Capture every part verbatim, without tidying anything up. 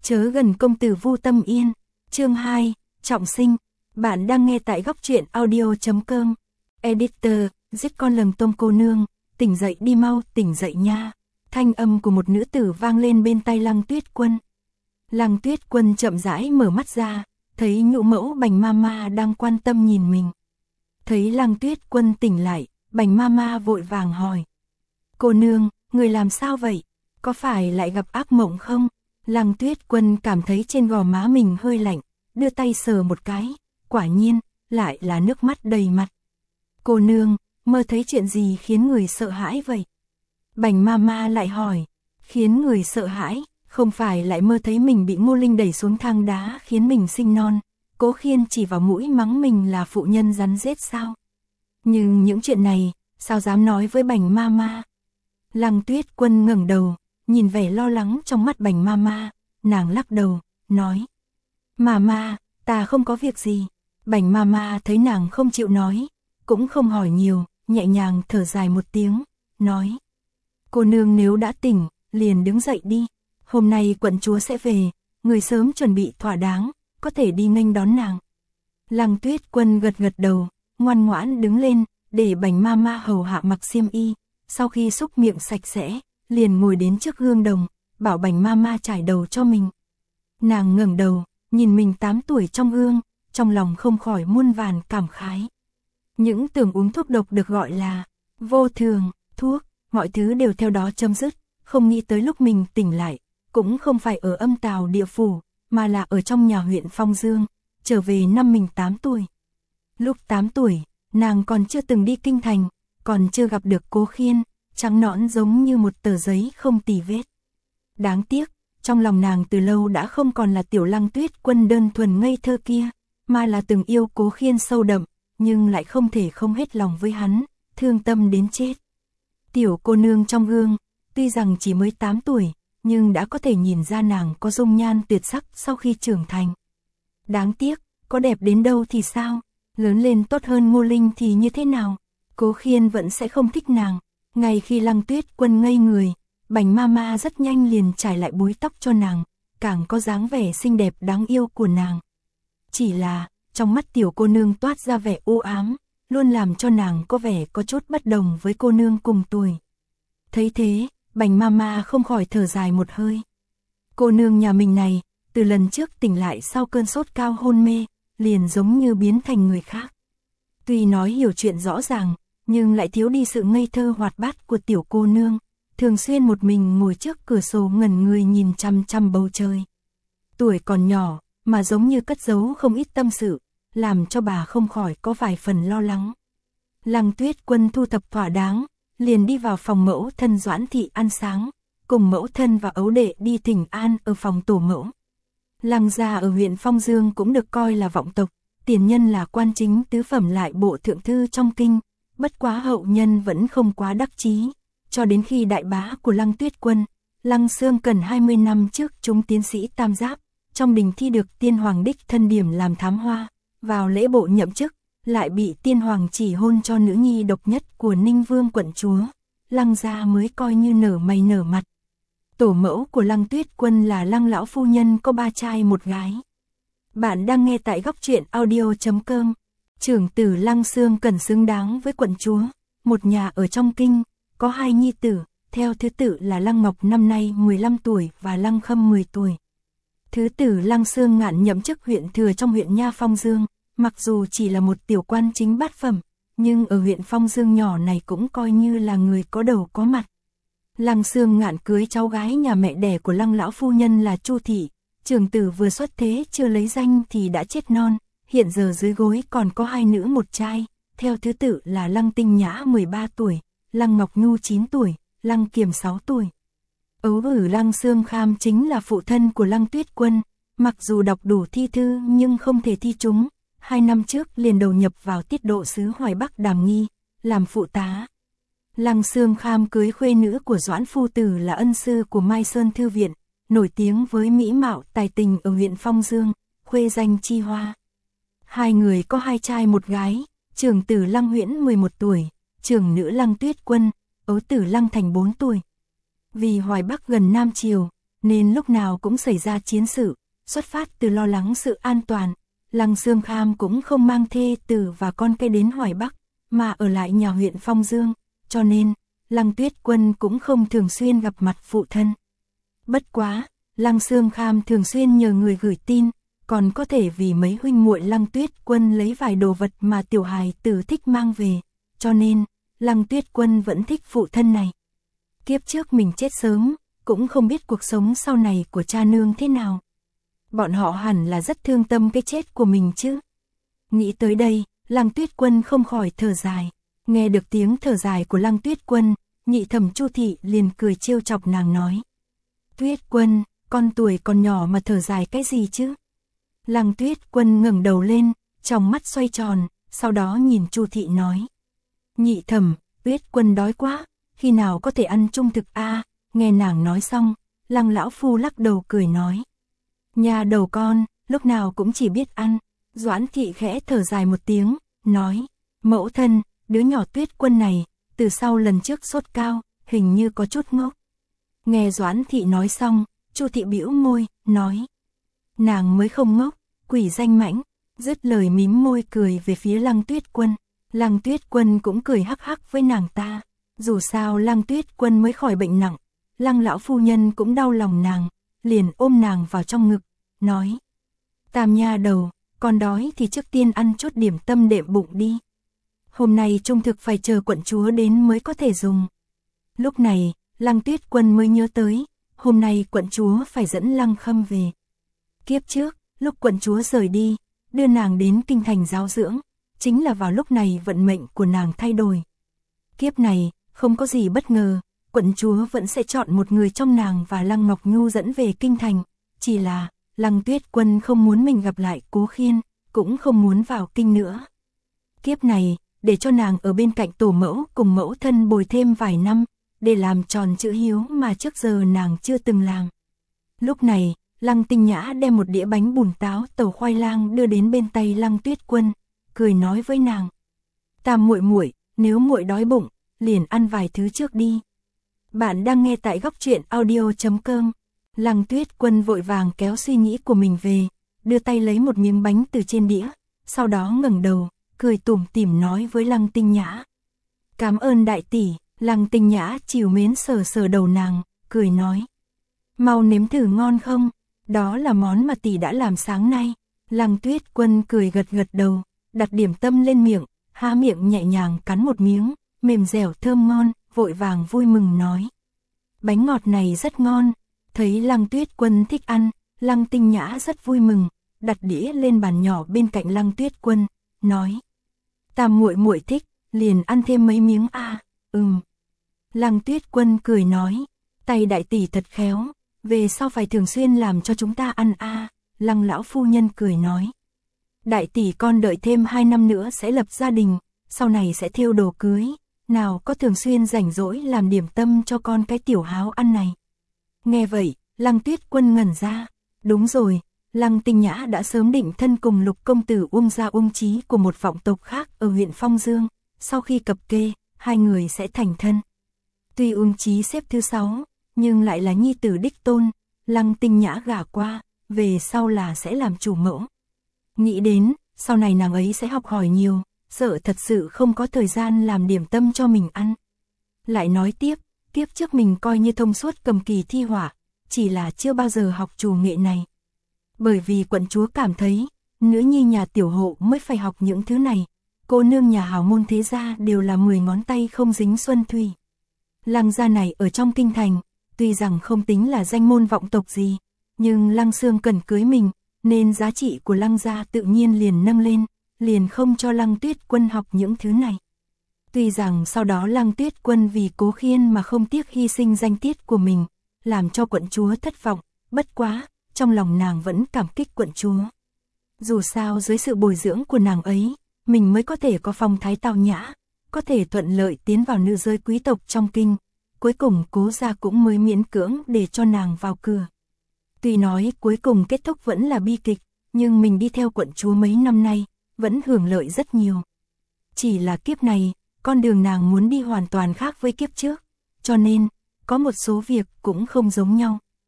Chớ gần công tử Vu Tâm Yên. Chương hai, trọng sinh. Bạn đang nghe tại góc truyện audio chấm com. Editor, giết con lầm tôm cô nương, tỉnh dậy đi mau, tỉnh dậy nha. Thanh âm của một nữ tử vang lên bên tai Lăng Tuyết Quân. Lăng Tuyết Quân chậm rãi mở mắt ra, thấy nhũ mẫu Bành Mama đang quan tâm nhìn mình. Thấy Lăng Tuyết Quân tỉnh lại, Bành Mama vội vàng hỏi. Cô nương, người làm sao vậy? Có phải lại gặp ác mộng không? Lăng Tuyết Quân cảm thấy trên gò má mình hơi lạnh, đưa tay sờ một cái, quả nhiên, lại là nước mắt đầy mặt. Cô nương, mơ thấy chuyện gì khiến người sợ hãi vậy? Bành Mama lại hỏi, khiến người sợ hãi, không phải lại mơ thấy mình bị Ngô Linh đẩy xuống thang đá khiến mình sinh non, Cố Khiên chỉ vào mũi mắng mình là phụ nhân rắn rết sao? Nhưng những chuyện này, sao dám nói với Bành Mama? Lăng Tuyết Quân ngẩng đầu, nhìn vẻ lo lắng trong mắt Bành Mama, nàng lắc đầu, nói. Mama, ta không có việc gì. Bành Mama thấy nàng không chịu nói, cũng không hỏi nhiều, nhẹ nhàng thở dài một tiếng, nói. Cô nương nếu đã tỉnh, liền đứng dậy đi. Hôm nay quận chúa sẽ về, người sớm chuẩn bị thỏa đáng, có thể đi nghênh đón nàng. Lăng Tuyết Quân gật gật đầu, ngoan ngoãn đứng lên, để Bành Mama hầu hạ mặc xiêm y. Sau khi xúc miệng sạch sẽ, liền ngồi đến trước gương đồng, bảo Bành Mama trải đầu cho mình. Nàng ngẩng đầu, nhìn mình tám tuổi trong gương, trong lòng không khỏi muôn vàn cảm khái. Những tưởng uống thuốc độc được gọi là vô thường, thuốc, mọi thứ đều theo đó chấm dứt, không nghĩ tới lúc mình tỉnh lại, cũng không phải ở âm tào địa phủ, mà là ở trong nhà huyện Phong Dương, trở về năm mình tám tuổi. Lúc tám tuổi, nàng còn chưa từng đi kinh thành, còn chưa gặp được Cố Khiên, trắng nõn giống như một tờ giấy không tì vết. Đáng tiếc, trong lòng nàng từ lâu đã không còn là tiểu Lăng Tuyết Quân đơn thuần ngây thơ kia, mà là từng yêu Cố Khiên sâu đậm, nhưng lại không thể không hết lòng với hắn, thương tâm đến chết. Tiểu cô nương trong gương, tuy rằng chỉ mới tám tuổi, nhưng đã có thể nhìn ra nàng có dung nhan tuyệt sắc sau khi trưởng thành. Đáng tiếc, có đẹp đến đâu thì sao, lớn lên tốt hơn Ngô Linh thì như thế nào, Cố Khiên vẫn sẽ không thích nàng. Ngay khi Lăng Tuyết Quân ngây người, Bành Mama rất nhanh liền trải lại búi tóc cho nàng, càng có dáng vẻ xinh đẹp đáng yêu của nàng. Chỉ là, trong mắt tiểu cô nương toát ra vẻ u ám, luôn làm cho nàng có vẻ có chút bất đồng với cô nương cùng tuổi. Thấy thế, Bành Mama không khỏi thở dài một hơi. Cô nương nhà mình này, từ lần trước tỉnh lại sau cơn sốt cao hôn mê, liền giống như biến thành người khác. Tuy nói hiểu chuyện rõ ràng, nhưng lại thiếu đi sự ngây thơ hoạt bát của tiểu cô nương, thường xuyên một mình ngồi trước cửa sổ ngẩn người nhìn chăm chăm bầu trời. Tuổi còn nhỏ, mà giống như cất giấu không ít tâm sự, làm cho bà không khỏi có vài phần lo lắng. Lăng Tuyết Quân thu thập thỏa đáng, liền đi vào phòng mẫu thân Doãn Thị ăn sáng, cùng mẫu thân và ấu đệ đi thỉnh an ở phòng tổ mẫu. Lăng gia ở huyện Phong Dương cũng được coi là vọng tộc, tiền nhân là quan chính tứ phẩm lại bộ thượng thư trong kinh, bất quá hậu nhân vẫn không quá đắc chí, cho đến khi đại bá của Lăng Tuyết Quân, Lăng Xương Cẩn hai mươi năm trước trúng tiến sĩ tam giáp, trong đình thi được tiên hoàng đích thân điểm làm thám hoa, vào lễ bộ nhậm chức, lại bị tiên hoàng chỉ hôn cho nữ nhi độc nhất của Ninh Vương quận chúa, Lăng gia mới coi như nở mày nở mặt. Tổ mẫu của Lăng Tuyết Quân là Lăng lão phu nhân có ba trai một gái. Bạn đang nghe tại góc truyện audio chấm com. Trưởng tử Lăng Xương Cẩn xứng đáng với quận chúa, một nhà ở trong kinh, có hai nhi tử, theo thứ tự là Lăng Ngọc năm nay mười lăm tuổi và Lăng Khâm mười tuổi. Thứ tử Lăng Xương Ngạn nhậm chức huyện thừa trong huyện Nha Phong Dương, mặc dù chỉ là một tiểu quan chính bát phẩm, nhưng ở huyện Phong Dương nhỏ này cũng coi như là người có đầu có mặt. Lăng Xương Ngạn cưới cháu gái nhà mẹ đẻ của Lăng lão phu nhân là Chu thị, trưởng tử vừa xuất thế chưa lấy danh thì đã chết non, hiện giờ dưới gối còn có hai nữ một trai, theo thứ tự là Lăng Tinh Nhã mười ba tuổi, Lăng Ngọc Nhu chín tuổi, Lăng Kiềm sáu tuổi. Ấu ử Lăng Xương Kham chính là phụ thân của Lăng Tuyết Quân, mặc dù đọc đủ thi thư nhưng không thể thi trúng, hai năm trước liền đầu nhập vào tiết độ sứ Hoài Bắc Đàm Nghi, làm phụ tá. Lăng Xương Kham cưới khuê nữ của Doãn phu tử là ân sư của Mai Sơn Thư viện, nổi tiếng với mỹ mạo tài tình ở huyện Phong Dương, khuê danh Chi Hoa. Hai người có hai trai một gái, trưởng tử Lăng Huyễn mười một tuổi, trưởng nữ Lăng Tuyết Quân, ấu tử Lăng Thành bốn tuổi. Vì Hoài Bắc gần Nam Triều, nên lúc nào cũng xảy ra chiến sự, xuất phát từ lo lắng sự an toàn. Lăng Xương Kham cũng không mang thê tử và con cái đến Hoài Bắc, mà ở lại nhà huyện Phong Dương, cho nên Lăng Tuyết Quân cũng không thường xuyên gặp mặt phụ thân. Bất quá, Lăng Xương Kham thường xuyên nhờ người gửi tin, còn có thể vì mấy huynh muội Lăng Tuyết Quân lấy vài đồ vật mà tiểu hài tử thích mang về, cho nên Lăng Tuyết Quân vẫn thích phụ thân này. Kiếp trước mình chết sớm, cũng không biết cuộc sống sau này của cha nương thế nào. Bọn họ hẳn là rất thương tâm cái chết của mình chứ. Nghĩ tới đây, Lăng Tuyết Quân không khỏi thở dài. Nghe được tiếng thở dài của Lăng Tuyết Quân, nhị thẩm Chu Thị liền cười trêu chọc nàng nói. Tuyết Quân, con tuổi còn nhỏ mà thở dài cái gì chứ? Lăng Tuyết Quân ngẩng đầu lên, trong mắt xoay tròn, sau đó nhìn Chu Thị nói. Nhị thẩm, Tuyết Quân đói quá, khi nào có thể ăn trung thực a? À? Nghe nàng nói xong, Lăng lão phu lắc đầu cười nói. Nhà đầu con, lúc nào cũng chỉ biết ăn. Doãn Thị khẽ thở dài một tiếng, nói. Mẫu thân, đứa nhỏ Tuyết Quân này, từ sau lần trước sốt cao, hình như có chút ngốc. Nghe Doãn Thị nói xong, Chu Thị bĩu môi, nói. Nàng mới không ngốc, quỷ danh mãnh. Dứt lời mím môi cười về phía Lăng Tuyết Quân. Lăng Tuyết Quân cũng cười hắc hắc với nàng ta. Dù sao Lăng Tuyết Quân mới khỏi bệnh nặng, Lăng lão phu nhân cũng đau lòng nàng, liền ôm nàng vào trong ngực, nói. Tam nha đầu, con đói thì trước tiên ăn chút điểm tâm đệm bụng đi. Hôm nay trung thực phải chờ quận chúa đến mới có thể dùng. Lúc này, Lăng Tuyết Quân mới nhớ tới, hôm nay quận chúa phải dẫn Lăng Khâm về. Kiếp trước, lúc quận chúa rời đi, đưa nàng đến kinh thành giáo dưỡng, chính là vào lúc này vận mệnh của nàng thay đổi. Kiếp này, không có gì bất ngờ, quận chúa vẫn sẽ chọn một người trong nàng và Lăng Ngọc Nhu dẫn về kinh thành, chỉ là Lăng Tuyết Quân không muốn mình gặp lại Cố Khiên, cũng không muốn vào kinh nữa. Kiếp này, để cho nàng ở bên cạnh tổ mẫu cùng mẫu thân bồi thêm vài năm, để làm tròn chữ hiếu mà trước giờ nàng chưa từng làm. Lúc này, Lăng Tinh Nhã đem một đĩa bánh bùn táo tàu khoai lang đưa đến bên tay Lăng Tuyết Quân, cười nói với nàng. Tam muội muội, nếu muội đói bụng, liền ăn vài thứ trước đi. Bạn đang nghe tại góc truyện audio chấm com. Lăng Tuyết Quân vội vàng kéo suy nghĩ của mình về, đưa tay lấy một miếng bánh từ trên đĩa, sau đó ngẩng đầu, cười tủm tỉm nói với Lăng Tinh Nhã. Cảm ơn đại tỷ. Lăng Tinh Nhã trìu mến sờ sờ đầu nàng, cười nói. Mau nếm thử ngon không? Đó là món mà tỷ đã làm sáng nay. Lăng Tuyết Quân cười gật gật đầu, đặt điểm tâm lên miệng, há miệng nhẹ nhàng cắn một miếng, mềm dẻo thơm ngon, vội vàng vui mừng nói. Bánh ngọt này rất ngon. Thấy Lăng Tuyết Quân thích ăn, Lăng Tinh Nhã rất vui mừng, đặt đĩa lên bàn nhỏ bên cạnh Lăng Tuyết Quân, nói. Tam muội muội thích, liền ăn thêm mấy miếng a. À, ừm. Lăng Tuyết Quân cười nói, tay đại tỷ thật khéo, về sau phải thường xuyên làm cho chúng ta ăn a. À. Lăng lão phu nhân cười nói. Đại tỷ con đợi thêm hai năm nữa sẽ lập gia đình, sau này sẽ thêu đồ cưới, nào có thường xuyên rảnh rỗi làm điểm tâm cho con cái tiểu háo ăn này. Nghe vậy, Lăng Tuyết Quân ngẩn ra. Đúng rồi, Lăng Tinh Nhã đã sớm định thân cùng Lục công tử Uông gia Uông Chí của một vọng tộc khác ở huyện Phong Dương, sau khi cập kê, hai người sẽ thành thân. Tuy Uông Chí xếp thứ sáu, nhưng lại là nhi tử đích tôn, Lăng Tinh Nhã gả qua, về sau là sẽ làm chủ mẫu. Nghĩ đến, sau này nàng ấy sẽ học hỏi nhiều, sợ thật sự không có thời gian làm điểm tâm cho mình ăn. Lại nói tiếp, kiếp trước mình coi như thông suốt cầm kỳ thi họa, chỉ là chưa bao giờ học chủ nghệ này. Bởi vì quận chúa cảm thấy, nữ nhi nhà tiểu hộ mới phải học những thứ này, cô nương nhà hào môn thế gia đều là mười ngón tay không dính xuân thủy. Lăng gia này ở trong kinh thành, tuy rằng không tính là danh môn vọng tộc gì, nhưng Lăng Xương cần cưới mình, nên giá trị của Lăng gia tự nhiên liền nâng lên, liền không cho Lăng Tuyết Quân học những thứ này. Tuy rằng sau đó Lăng Tuyết Quân vì Cố Khiên mà không tiếc hy sinh danh tiết của mình, làm cho quận chúa thất vọng, bất quá, trong lòng nàng vẫn cảm kích quận chúa. Dù sao dưới sự bồi dưỡng của nàng ấy, mình mới có thể có phong thái tao nhã, có thể thuận lợi tiến vào nữ giới quý tộc trong kinh, cuối cùng Cố gia cũng mới miễn cưỡng để cho nàng vào cửa. Tuy nói cuối cùng kết thúc vẫn là bi kịch, nhưng mình đi theo quận chúa mấy năm nay, vẫn hưởng lợi rất nhiều. Chỉ là kiếp này, con đường nàng muốn đi hoàn toàn khác với kiếp trước, cho nên, có một số việc cũng không giống nhau.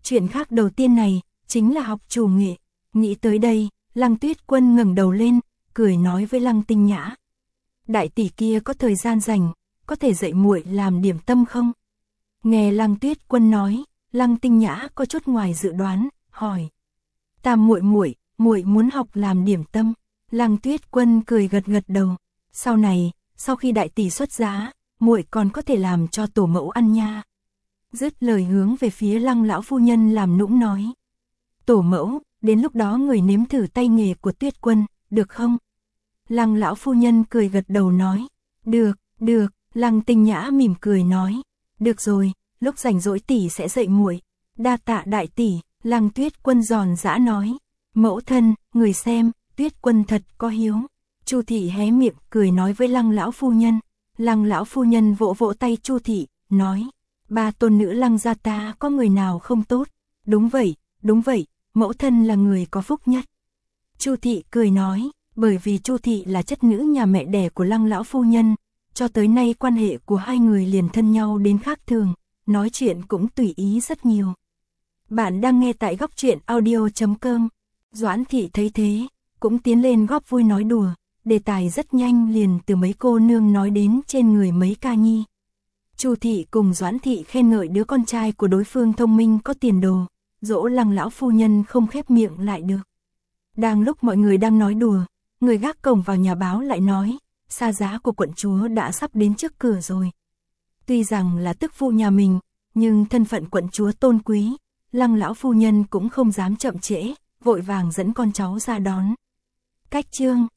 Chuyện khác đầu tiên này, chính là học chủ nghệ. Nghĩ tới đây, Lăng Tuyết Quân ngẩng đầu lên, cười nói với Lăng Tinh Nhã. Đại tỷ kia có thời gian rảnh, có thể dạy muội làm điểm tâm không? Nghe Lăng Tuyết Quân nói, Lăng Tinh Nhã có chút ngoài dự đoán, hỏi. Tam muội muội, muội muốn học làm điểm tâm. Lăng Tuyết Quân cười gật gật đầu. Sau này, sau khi đại tỷ xuất giá, muội còn có thể làm cho tổ mẫu ăn nha. Dứt lời hướng về phía Lăng lão phu nhân làm nũng nói. Tổ mẫu, đến lúc đó người nếm thử tay nghề của Tuyết Quân, được không? Lăng lão phu nhân cười gật đầu nói. Được, được. Lăng Tinh Nhã mỉm cười nói. Được rồi, lúc rảnh rỗi tỷ sẽ dạy muội. Đa tạ đại tỷ. Lăng Tuyết Quân giòn giã nói. Mẫu thân, người xem, Tuyết Quân thật có hiếu. Chu thị hé miệng cười nói với Lăng lão phu nhân. Lăng lão phu nhân vỗ vỗ tay Chu thị, nói. Ba tôn nữ Lăng gia ta có người nào không tốt? Đúng vậy, đúng vậy, mẫu thân là người có phúc nhất. Chu thị cười nói, bởi vì Chu thị là chất nữ nhà mẹ đẻ của Lăng lão phu nhân, cho tới nay quan hệ của hai người liền thân nhau đến khác thường, nói chuyện cũng tùy ý rất nhiều. Bạn đang nghe tại góc truyện audio chấm com. Doãn thị thấy thế, cũng tiến lên góp vui nói đùa, đề tài rất nhanh liền từ mấy cô nương nói đến trên người mấy ca nhi. Chu thị cùng Doãn thị khen ngợi đứa con trai của đối phương thông minh có tiền đồ, dỗ Lăng lão phu nhân không khép miệng lại được. Đang lúc mọi người đang nói đùa, người gác cổng vào nhà báo lại nói, xa giá của quận chúa đã sắp đến trước cửa rồi. Tuy rằng là tức phụ nhà mình, nhưng thân phận quận chúa tôn quý, Lăng lão phu nhân cũng không dám chậm trễ, vội vàng dẫn con cháu ra đón. Cách chương